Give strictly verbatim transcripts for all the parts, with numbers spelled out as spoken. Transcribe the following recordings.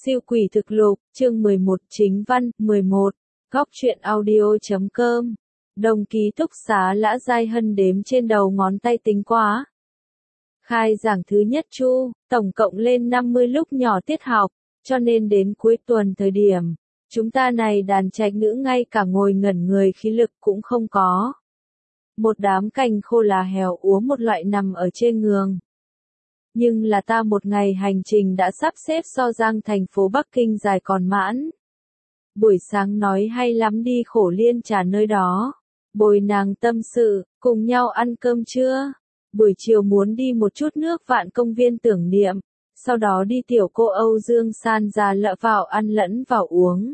Siêu quỷ thực lục, chương mười một chính văn, mười một, góc truyện audio.com. Đồng ký túc xá Lã Giai Hân đếm trên đầu ngón tay tính quá. Khai giảng thứ nhất chu, tổng cộng lên năm mươi lúc nhỏ tiết học, cho nên đến cuối tuần thời điểm, chúng ta này đàn trạch nữ ngay cả ngồi ngẩn người khí lực cũng không có. Một đám cành khô là hèo úa một loại nằm ở trên giường. Nhưng là ta một ngày hành trình đã sắp xếp so Giang thành phố Bắc Kinh dài còn mãn. Buổi sáng nói hay lắm đi Khổ Liên Trà nơi đó, bồi nàng tâm sự, cùng nhau ăn cơm trưa. Buổi chiều muốn đi một chút nước Vạn công viên tưởng niệm, sau đó đi tiểu cô Âu Dương San ra lợ vào ăn lẫn vào uống.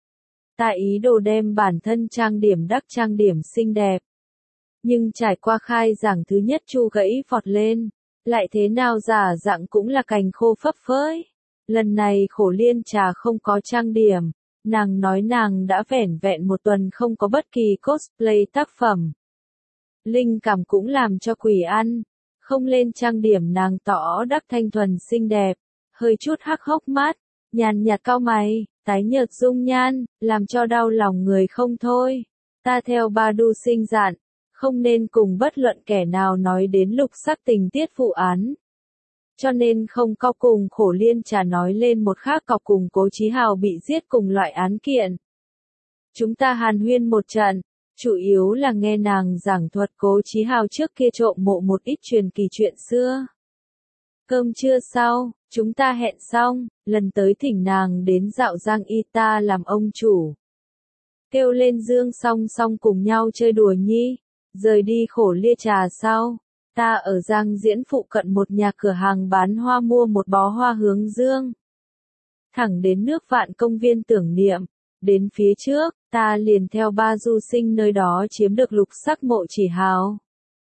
Ta ý đồ đem bản thân trang điểm đắc trang điểm xinh đẹp. Nhưng trải qua khai giảng thứ nhất chu gãy vọt lên. Lại thế nào giả dạng cũng là cành khô phấp phới. Lần này Khổ Liên Trà không có trang điểm. Nàng nói nàng đã vẻn vẹn một tuần không có bất kỳ cosplay tác phẩm. Linh cảm cũng làm cho quỷ ăn. Không lên trang điểm nàng tỏ đắc thanh thuần xinh đẹp. Hơi chút hắc hốc mắt. Nhàn nhạt cau mày. Tái nhợt dung nhan. Làm cho đau lòng người không thôi. Ta theo ba đu sinh dạn. Không nên cùng bất luận kẻ nào nói đến lục sắc tình tiết vụ án. Cho nên không có cùng Khổ Liên Trà nói lên một khác cọc cùng Cố Chí Hào bị giết cùng loại án kiện. Chúng ta hàn huyên một trận, chủ yếu là nghe nàng giảng thuật Cố Chí Hào trước kia trộm mộ một ít truyền kỳ chuyện xưa. Cơm trưa sau, chúng ta hẹn xong, lần tới thỉnh nàng đến dạo Giang Y ta làm ông chủ. Kêu lên Dương song song cùng nhau chơi đùa nhi. Rời đi Khổ Liên Trà sau, ta ở Giang Diễn phụ cận một nhà cửa hàng bán hoa mua một bó hoa hướng dương. Thẳng đến nước Vạn công viên tưởng niệm, đến phía trước, ta liền theo ba du sinh nơi đó chiếm được lục sắc mộ chỉ hào.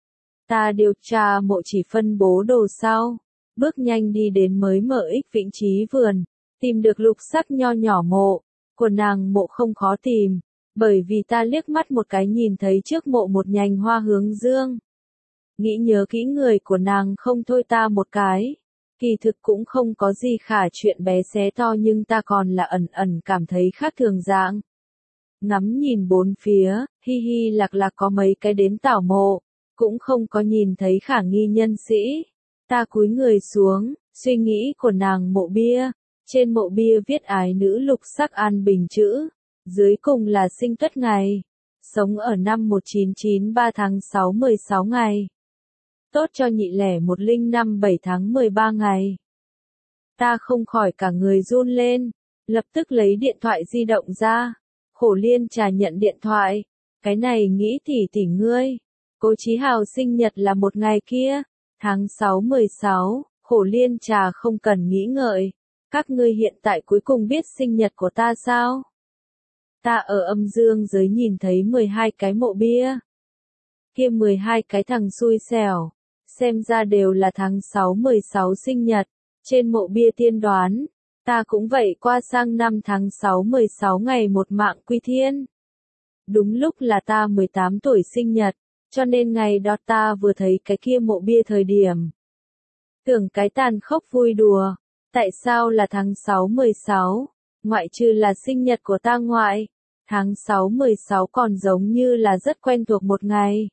Ta điều tra mộ chỉ phân bố đồ sau, bước nhanh đi đến mới mở ích Vĩnh Chí vườn, tìm được lục sắc nho nhỏ mộ, của nàng mộ không khó tìm. Bởi vì ta liếc mắt một cái nhìn thấy trước mộ một nhành hoa hướng dương. Nghĩ nhớ kỹ người của nàng không thôi ta một cái. Kỳ thực cũng không có gì khả chuyện bé xé to nhưng ta còn là ẩn ẩn cảm thấy khác thường dạng. Ngắm nhìn bốn phía, hi hi lạc lạc có mấy cái đến tảo mộ, cũng không có nhìn thấy khả nghi nhân sĩ. Ta cúi người xuống, suy nghĩ của nàng mộ bia. Trên mộ bia viết ái nữ lục sắc an bình chữ. Dưới cùng là sinh tuất ngày, sống ở năm một nghìn chín trăm chín mươi ba tháng sáu mười sáu ngày. Tốt cho nhị lẻ một không năm bảy tháng mười ba ngày. Ta không khỏi cả người run lên, lập tức lấy điện thoại di động ra. Khổ Liên Trà nhận điện thoại, cái này nghĩ tỉ tỉ ngươi. Cố Chí Hào sinh nhật là một ngày kia, tháng sáu mười sáu, Khổ Liên Trà không cần nghĩ ngợi. Các ngươi hiện tại cuối cùng biết sinh nhật của ta sao? Ta ở âm dương giới nhìn thấy mười hai cái mộ bia. Kia mười hai cái thằng xui xẻo, xem ra đều là tháng sáu mười sáu sinh nhật, trên mộ bia tiên đoán, ta cũng vậy qua sang năm tháng sáu mười sáu ngày một mạng quy thiên. Đúng lúc là ta mười tám tuổi sinh nhật, cho nên ngày đó ta vừa thấy cái kia mộ bia thời điểm. Tưởng cái tàn khốc vui đùa, tại sao là tháng sáu mười sáu? Ngoại trừ là sinh nhật của ta ngoại, tháng sáu mười sáu còn giống như là rất quen thuộc một ngày.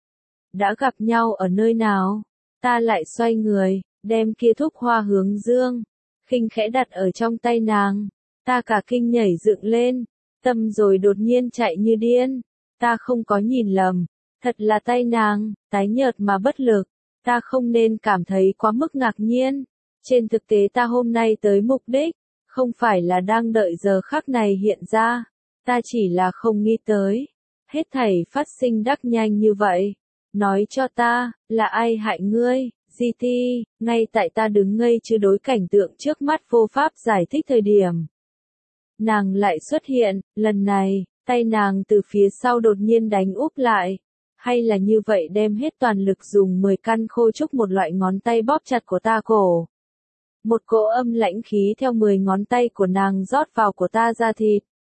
Đã gặp nhau ở nơi nào? Ta lại xoay người, đem kia thúc hoa hướng dương, khinh khẽ đặt ở trong tay nàng. Ta cả kinh nhảy dựng lên, tâm rồi đột nhiên chạy như điên. Ta không có nhìn lầm, thật là tay nàng, tái nhợt mà bất lực. Ta không nên cảm thấy quá mức ngạc nhiên. Trên thực tế ta hôm nay tới mục đích. Không phải là đang đợi giờ khắc này hiện ra, ta chỉ là không nghĩ tới. Hết thảy phát sinh đắc nhanh như vậy. Nói cho ta, là ai hại ngươi, giê tê, ngay tại ta đứng ngây chứ đối cảnh tượng trước mắt vô pháp giải thích thời điểm. Nàng lại xuất hiện, lần này, tay nàng từ phía sau đột nhiên đánh úp lại. Hay là như vậy đem hết toàn lực dùng mười căn khô trúc một loại ngón tay bóp chặt của ta cổ. Một cỗ âm lãnh khí theo mười ngón tay của nàng rót vào của ta da thịt.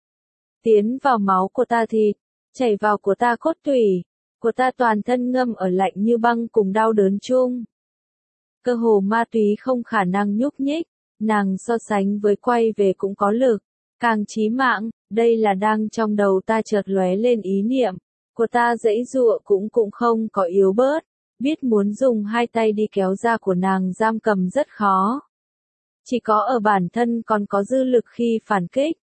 Tiến vào máu của ta thịt, chảy vào của ta cốt tủy, của ta toàn thân ngâm ở lạnh như băng cùng đau đớn chung. Cơ hồ ma túy không khả năng nhúc nhích, Nàng so sánh với quay về cũng có lực, càng chí mạng, đây là đang trong đầu ta chợt lóe lên ý niệm, của ta giãy giụa cũng cũng không có yếu bớt, biết muốn dùng hai tay đi kéo da của nàng giam cầm rất khó. Chỉ có ở bản thân còn có dư lực khi phản kích.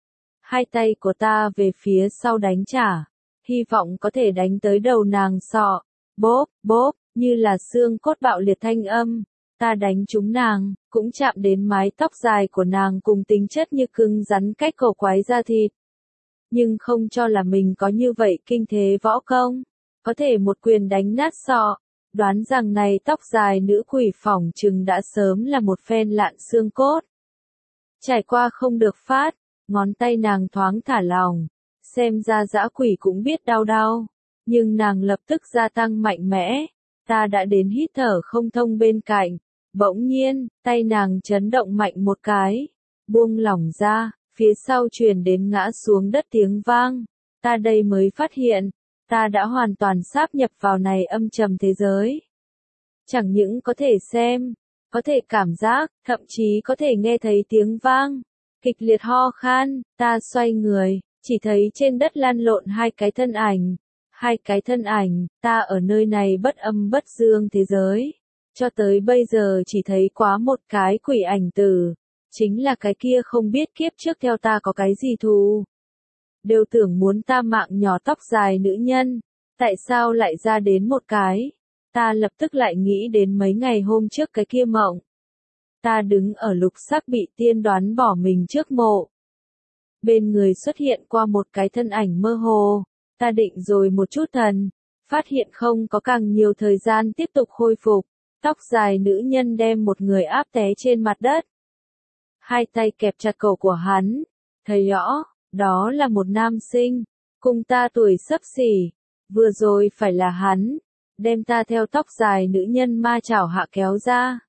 Hai tay của ta về phía sau đánh trả, hy vọng có thể đánh tới đầu nàng sọ, bốp, bốp, như là xương cốt bạo liệt thanh âm. Ta đánh trúng nàng, cũng chạm đến mái tóc dài của nàng cùng tính chất như cứng rắn cách cổ quái da thịt. Nhưng không cho là mình có như vậy kinh thế võ công, có thể một quyền đánh nát sọ, đoán rằng này tóc dài nữ quỷ phỏng chừng đã sớm là một phen lạn xương cốt. Trải qua không được phát, ngón tay nàng thoáng thả lỏng, xem ra dã quỷ cũng biết đau đau, nhưng nàng lập tức gia tăng mạnh mẽ, ta đã đến hít thở không thông bên cạnh. Bỗng nhiên, tay nàng chấn động mạnh một cái, buông lỏng ra, phía sau truyền đến ngã xuống đất tiếng vang. Ta đây mới phát hiện, ta đã hoàn toàn sáp nhập vào này âm trầm thế giới. Chẳng những có thể xem, có thể cảm giác, thậm chí có thể nghe thấy tiếng vang. Kịch liệt ho khan, ta xoay người, chỉ thấy trên đất lăn lộn hai cái thân ảnh. Hai cái thân ảnh, ta ở nơi này bất âm bất dương thế giới. Cho tới bây giờ chỉ thấy quá một cái quỷ ảnh tử, chính là cái kia không biết kiếp trước theo ta có cái gì thù. Đều tưởng muốn ta mạng nhỏ tóc dài nữ nhân, tại sao lại ra đến một cái, ta lập tức lại nghĩ đến mấy ngày hôm trước cái kia mộng. Ta đứng ở lục sắc bị tiên đoán bỏ mình trước mộ. Bên người xuất hiện qua một cái thân ảnh mơ hồ, ta định rồi một chút thần, phát hiện không có càng nhiều thời gian tiếp tục khôi phục. Tóc dài nữ nhân đem một người áp té trên mặt đất. Hai tay kẹp chặt cổ của hắn. Thấy rõ, đó là một nam sinh, cùng ta tuổi xấp xỉ. Vừa rồi phải là hắn, đem ta theo tóc dài nữ nhân ma chảo hạ kéo ra.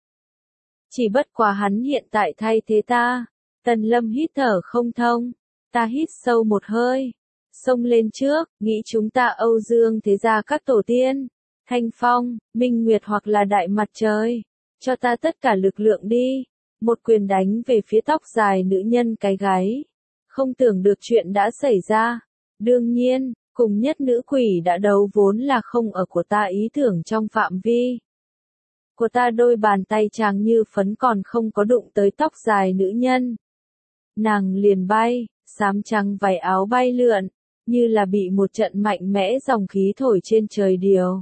Chỉ bất quá hắn hiện tại thay thế ta. Tần Lâm hít thở không thông. Ta hít sâu một hơi. Xông lên trước, nghĩ chúng ta Âu Dương thế gia các tổ tiên. Thanh Phong, Minh Nguyệt hoặc là Đại Mặt Trời, cho ta tất cả lực lượng đi, một quyền đánh về phía tóc dài nữ nhân cái gáy. Không tưởng được chuyện đã xảy ra. Đương nhiên, cùng nhất nữ quỷ đã đấu vốn là không ở của ta ý tưởng trong phạm vi. Của ta đôi bàn tay trắng như phấn còn không có đụng tới tóc dài nữ nhân. Nàng liền bay, xám trắng váy áo bay lượn, như là bị một trận mạnh mẽ dòng khí thổi trên trời điều.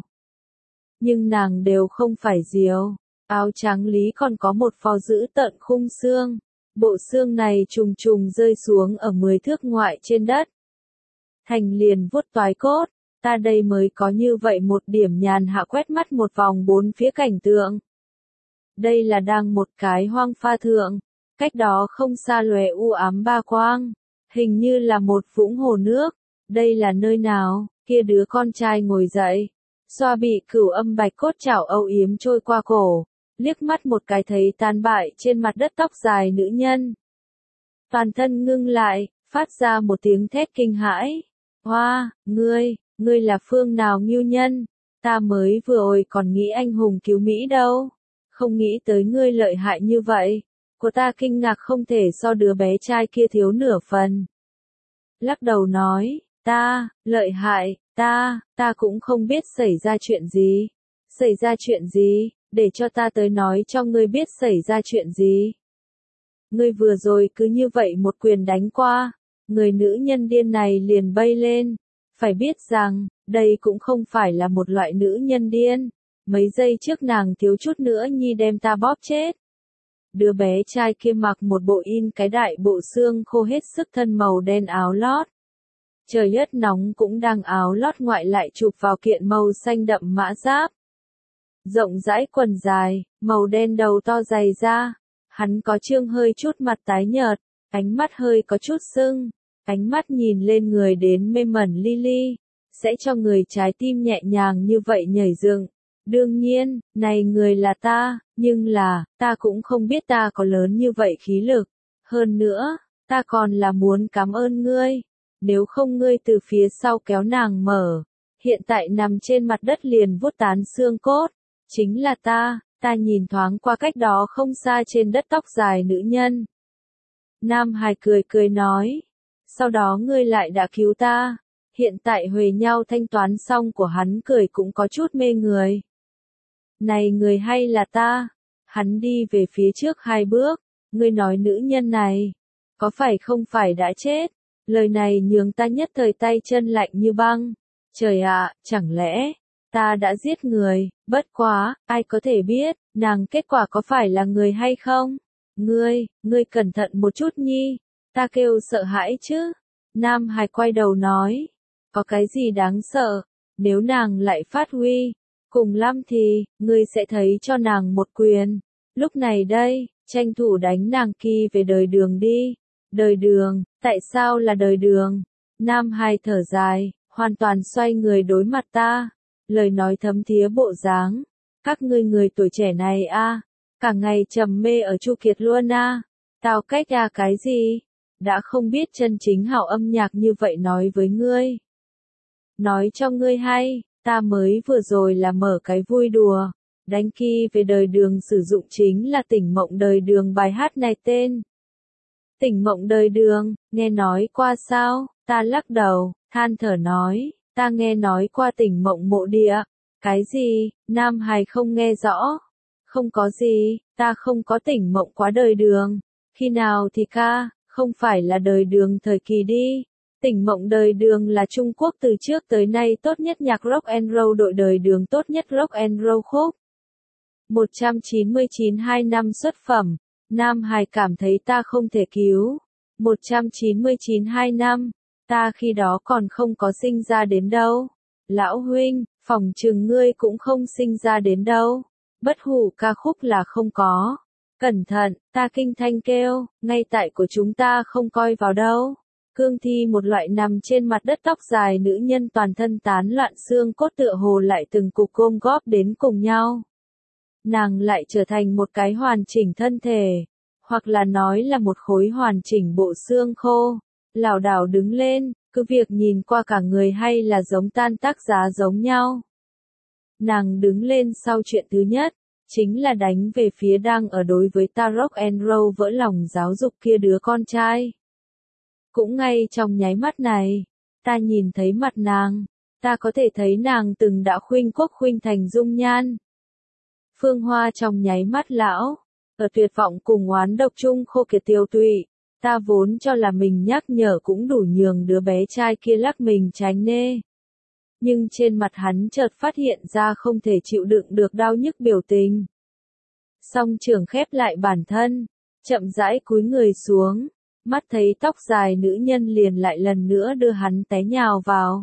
Nhưng nàng đều không phải diều, áo trắng lý còn có một phò giữ tận khung xương, bộ xương này trùng trùng rơi xuống ở mười thước ngoại trên đất. Thành liền vuốt toái cốt, ta đây mới có như vậy một điểm nhàn hạ quét mắt một vòng bốn phía cảnh tượng. Đây là đang một cái hoang pha thượng, cách đó không xa lóe u ám ba quang, hình như là một vũng hồ nước, đây là nơi nào, kia đứa con trai ngồi dậy. Xoa bị cửu âm bạch cốt chảo âu yếm trôi qua cổ, liếc mắt một cái thấy tan bại trên mặt đất tóc dài nữ nhân. Toàn thân ngưng lại, phát ra một tiếng thét kinh hãi. Hoa, ngươi, ngươi là phương nào ngưu nhân? Ta mới vừa rồi còn nghĩ anh hùng cứu Mỹ đâu. Không nghĩ tới ngươi lợi hại như vậy. Của ta kinh ngạc không thể so đứa bé trai kia thiếu nửa phần. Lắc đầu nói, ta, lợi hại. Ta, ta cũng không biết xảy ra chuyện gì. Xảy ra chuyện gì, để cho ta tới nói cho ngươi biết xảy ra chuyện gì. Ngươi vừa rồi cứ như vậy một quyền đánh qua, người nữ nhân điên này liền bay lên. Phải biết rằng, đây cũng không phải là một loại nữ nhân điên. Mấy giây trước nàng thiếu chút nữa nhi đem ta bóp chết. Đứa bé trai kia mặc một bộ in cái đại bộ xương khô hết sức thân màu đen áo lót. Trời ớt nóng cũng đang áo lót ngoại lại chụp vào kiện màu xanh đậm mã giáp. Rộng rãi quần dài, màu đen đầu to dày ra. Hắn có trương hơi chút mặt tái nhợt, ánh mắt hơi có chút sưng, ánh mắt nhìn lên người đến mê mẩn li li, sẽ cho người trái tim nhẹ nhàng như vậy nhảy dựng. Đương nhiên, này người là ta, nhưng là, ta cũng không biết ta có lớn như vậy khí lực. Hơn nữa, ta còn là muốn cảm ơn ngươi. Nếu không ngươi từ phía sau kéo nàng mở, hiện tại nằm trên mặt đất liền vuốt tán xương cốt, chính là ta, Ta nhìn thoáng qua cách đó không xa trên đất tóc dài nữ nhân. Nam Hải cười cười nói. Sau đó ngươi lại đã cứu ta. Hiện tại huề nhau thanh toán xong của hắn cười cũng có chút mê người. Này người hay là ta? Hắn đi về phía trước hai bước. Ngươi nói nữ nhân này. Có phải không phải đã chết? Lời này nhường ta nhất thời tay chân lạnh như băng. Trời ạ, chẳng lẽ, ta đã giết người, bất quá, ai có thể biết, nàng kết quả có phải là người hay không? Ngươi, ngươi cẩn thận một chút nhi. Ta kêu sợ hãi chứ. Nam Hải quay đầu nói. Có cái gì đáng sợ, nếu nàng lại phát huy, cùng lắm thì, ngươi sẽ thấy cho nàng một quyền. Lúc này đây, tranh thủ đánh nàng kia về đời đường đi. Đời đường, tại sao là đời đường? Nam Hải thở dài, hoàn toàn xoay người đối mặt ta. Lời nói thấm thía bộ dáng. Các ngươi người tuổi trẻ này a, cả ngày trầm mê ở Chu Kiệt luôn a. Tao cách a cái gì? Đã không biết chân chính hảo âm nhạc như vậy nói với ngươi. Nói cho ngươi hay, ta mới vừa rồi là mở cái vui đùa. Đánh kia về đời đường sử dụng chính là Tỉnh Mộng Đời Đường bài hát này tên. Tỉnh Mộng Đời Đường, nghe nói qua sao? Ta lắc đầu, than thở nói, ta nghe nói qua Tỉnh Mộng Mộ Địa. Cái gì? Nam Hải không nghe rõ. Không có gì, ta không có tỉnh mộng quá đời đường. Khi nào thì ca, không phải là đời đường thời kỳ đi. Tỉnh Mộng Đời Đường là Trung Quốc từ trước tới nay tốt nhất nhạc rock and roll, đội đời đường tốt nhất rock and roll khúc. một trăm chín mươi chín hai năm xuất phẩm. Nam Hải cảm thấy ta không thể cứu. một trăm chín mươi chín hai năm, ta khi đó còn không có sinh ra đến đâu. Lão huynh, phỏng chừng ngươi cũng không sinh ra đến đâu. Bất hủ ca khúc là không có. Cẩn thận, ta kinh thanh kêu, ngay tại của chúng ta không coi vào đâu. Cương thi một loại nằm trên mặt đất, tóc dài nữ nhân toàn thân tán loạn, xương cốt tựa hồ lại từng cục gom góp đến cùng nhau. Nàng lại trở thành một cái hoàn chỉnh thân thể, hoặc là nói là một khối hoàn chỉnh bộ xương khô. Lảo đảo đứng lên, cứ việc nhìn qua cả người hay là giống tan tác giá giống nhau. Nàng đứng lên sau chuyện thứ nhất, chính là đánh về phía đang ở đối với ta rock and roll vỡ lòng giáo dục kia đứa con trai. Cũng ngay trong nháy mắt này, ta nhìn thấy mặt nàng, ta có thể thấy nàng từng đã khuynh quốc khuynh thành dung nhan. Phương Hoa trong nháy mắt lão, ở tuyệt vọng cùng oán độc chung khô kiệt tiêu tụy, ta vốn cho là mình nhắc nhở cũng đủ nhường đứa bé trai kia lắc mình tránh nê. Nhưng trên mặt hắn chợt phát hiện ra không thể chịu đựng được đau nhức biểu tình. Song trưởng khép lại bản thân, chậm rãi cúi người xuống, mắt thấy tóc dài nữ nhân liền lại lần nữa đưa hắn té nhào vào.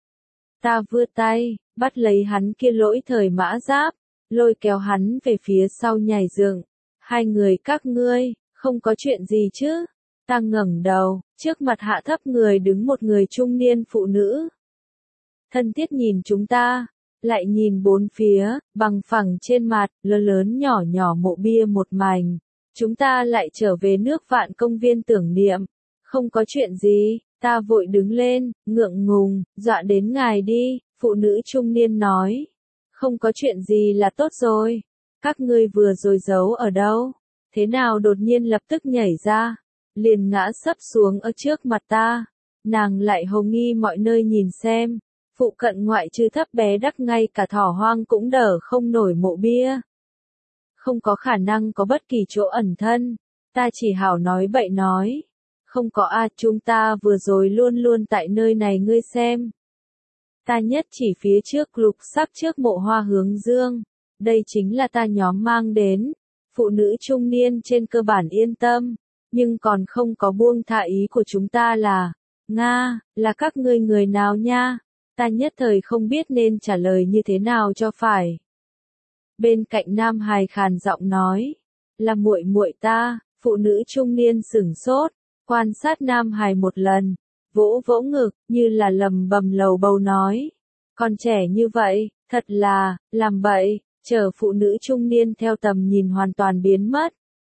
Ta vươn tay, bắt lấy hắn kia lỗi thời mã giáp, lôi kéo hắn về phía sau nhảy dựng. Hai người các ngươi, không có chuyện gì chứ? Ta ngẩng đầu, trước mặt hạ thấp người đứng một người trung niên phụ nữ. Thân thiết nhìn chúng ta, lại nhìn bốn phía, bằng phẳng trên mặt, lớn lớn nhỏ nhỏ mộ bia một mảnh. Chúng ta lại trở về nước Vạn Công Viên tưởng niệm. Không có chuyện gì, ta vội đứng lên, ngượng ngùng, dọa đến ngài đi, phụ nữ trung niên nói. Không có chuyện gì là tốt rồi. Các ngươi vừa rồi giấu ở đâu? Thế nào đột nhiên lập tức nhảy ra, liền ngã sấp xuống ở trước mặt ta. Nàng lại hầu nghi mọi nơi nhìn xem. Phụ cận ngoại trừ thấp bé đắc ngay cả thỏ hoang cũng đỡ không nổi mộ bia. Không có khả năng có bất kỳ chỗ ẩn thân. Ta chỉ hảo nói bậy nói. Không có a, chúng ta vừa rồi luôn luôn tại nơi này ngươi xem. Ta nhất chỉ phía trước lục sắc trước mộ hoa hướng dương. Đây chính là ta nhóm mang đến. Phụ nữ trung niên trên cơ bản yên tâm. Nhưng còn không có buông tha ý của chúng ta là. Nga, là các ngươi người nào nha? Ta nhất thời không biết nên trả lời như thế nào cho phải. Bên cạnh Nam Hải khàn giọng nói, là muội muội ta. Phụ nữ trung niên sửng sốt, quan sát Nam Hải một lần, vỗ vỗ ngực, như là lầm bầm lầu bầu nói, còn trẻ như vậy, thật là, làm bậy. Chờ phụ nữ trung niên theo tầm nhìn hoàn toàn biến mất.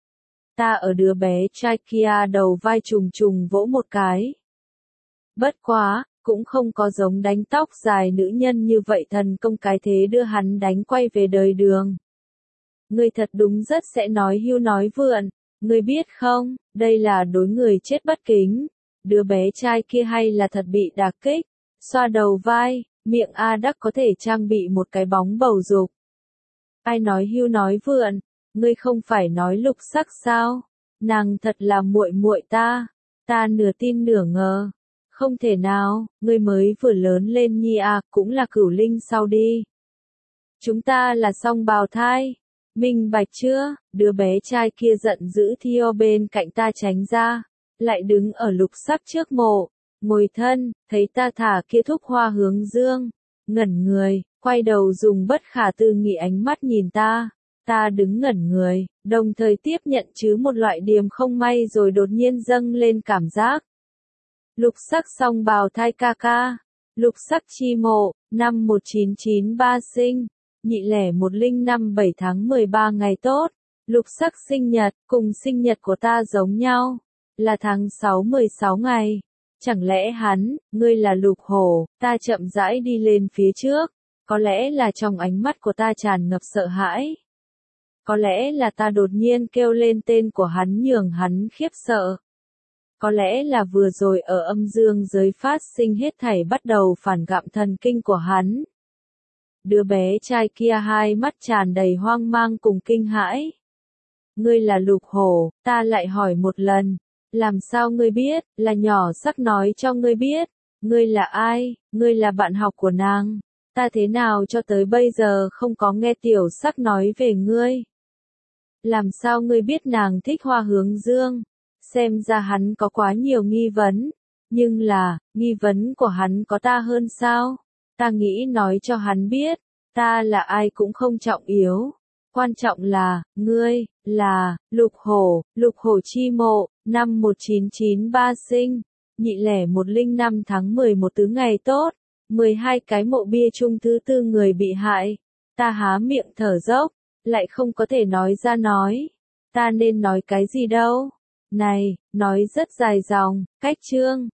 Ta ở đứa bé trai kia đầu vai trùng trùng vỗ một cái. Bất quá, cũng không có giống đánh tóc dài nữ nhân như vậy thần công cái thế đưa hắn đánh quay về đời đường. Ngươi thật đúng rất sẽ nói hưu nói vượn, ngươi biết không, đây là đối người chết bất kính. Đứa bé trai kia hay là thật bị đả kích, xoa đầu vai, miệng A Đắc có thể trang bị một cái bóng bầu dục. Ai nói hưu nói vượn, ngươi không phải nói Lục Sắc sao? Nàng thật là muội muội ta, ta nửa tin nửa ngờ. Không thể nào, ngươi mới vừa lớn lên nhi à, cũng là cửu linh sau đi. Chúng ta là song bào thai, minh bạch chưa? Đứa bé trai kia giận dữ Theo bên cạnh ta tránh ra, lại đứng ở Lục Sắc trước mộ, ngồi thân, thấy ta thả kia thúc hoa hướng dương, ngẩn người, quay đầu dùng bất khả tư nghị ánh mắt nhìn ta. Ta đứng ngẩn người, đồng thời tiếp nhận chứ một loại điềm không may rồi đột nhiên dâng lên cảm giác. Lục Sắc song bào thai ca ca, Lục Sắc chi mộ, năm một chín chín ba sinh, nhị lẻ một linh năm bảy tháng mười ba ngày tốt, Lục Sắc sinh nhật, cùng sinh nhật của ta giống nhau, là tháng sáu mười sáu ngày. Chẳng lẽ hắn, ngươi là Lục Hổ? Ta chậm rãi đi lên phía trước, có lẽ là trong ánh mắt của ta tràn ngập sợ hãi. Có lẽ là ta đột nhiên kêu lên tên của hắn nhường hắn khiếp sợ. Có lẽ là vừa rồi ở âm dương giới phát sinh hết thảy bắt đầu phản gặm thần kinh của hắn. Đứa bé trai kia hai mắt tràn đầy hoang mang cùng kinh hãi. Ngươi là Lục Hổ, ta lại hỏi một lần. Làm sao ngươi biết, là nhỏ Sắc nói cho ngươi biết. Ngươi là ai, ngươi là bạn học của nàng. Ta thế nào cho tới bây giờ không có nghe tiểu Sắc nói về ngươi. Làm sao ngươi biết nàng thích hoa hướng dương? Xem ra hắn có quá nhiều nghi vấn. Nhưng là, nghi vấn của hắn có ta hơn sao? Ta nghĩ nói cho hắn biết, ta là ai cũng không trọng yếu. Quan trọng là, ngươi, là, Lục Hổ, Lục Hổ chi mộ, năm một chín chín ba sinh, nhị lẻ một linh năm tháng mười một tứ ngày tốt, mười hai cái mộ bia chung thứ tư người bị hại. Ta há miệng thở dốc, lại không có thể nói ra nói. Ta nên nói cái gì đâu? Này, nói rất dài dòng, cách chương.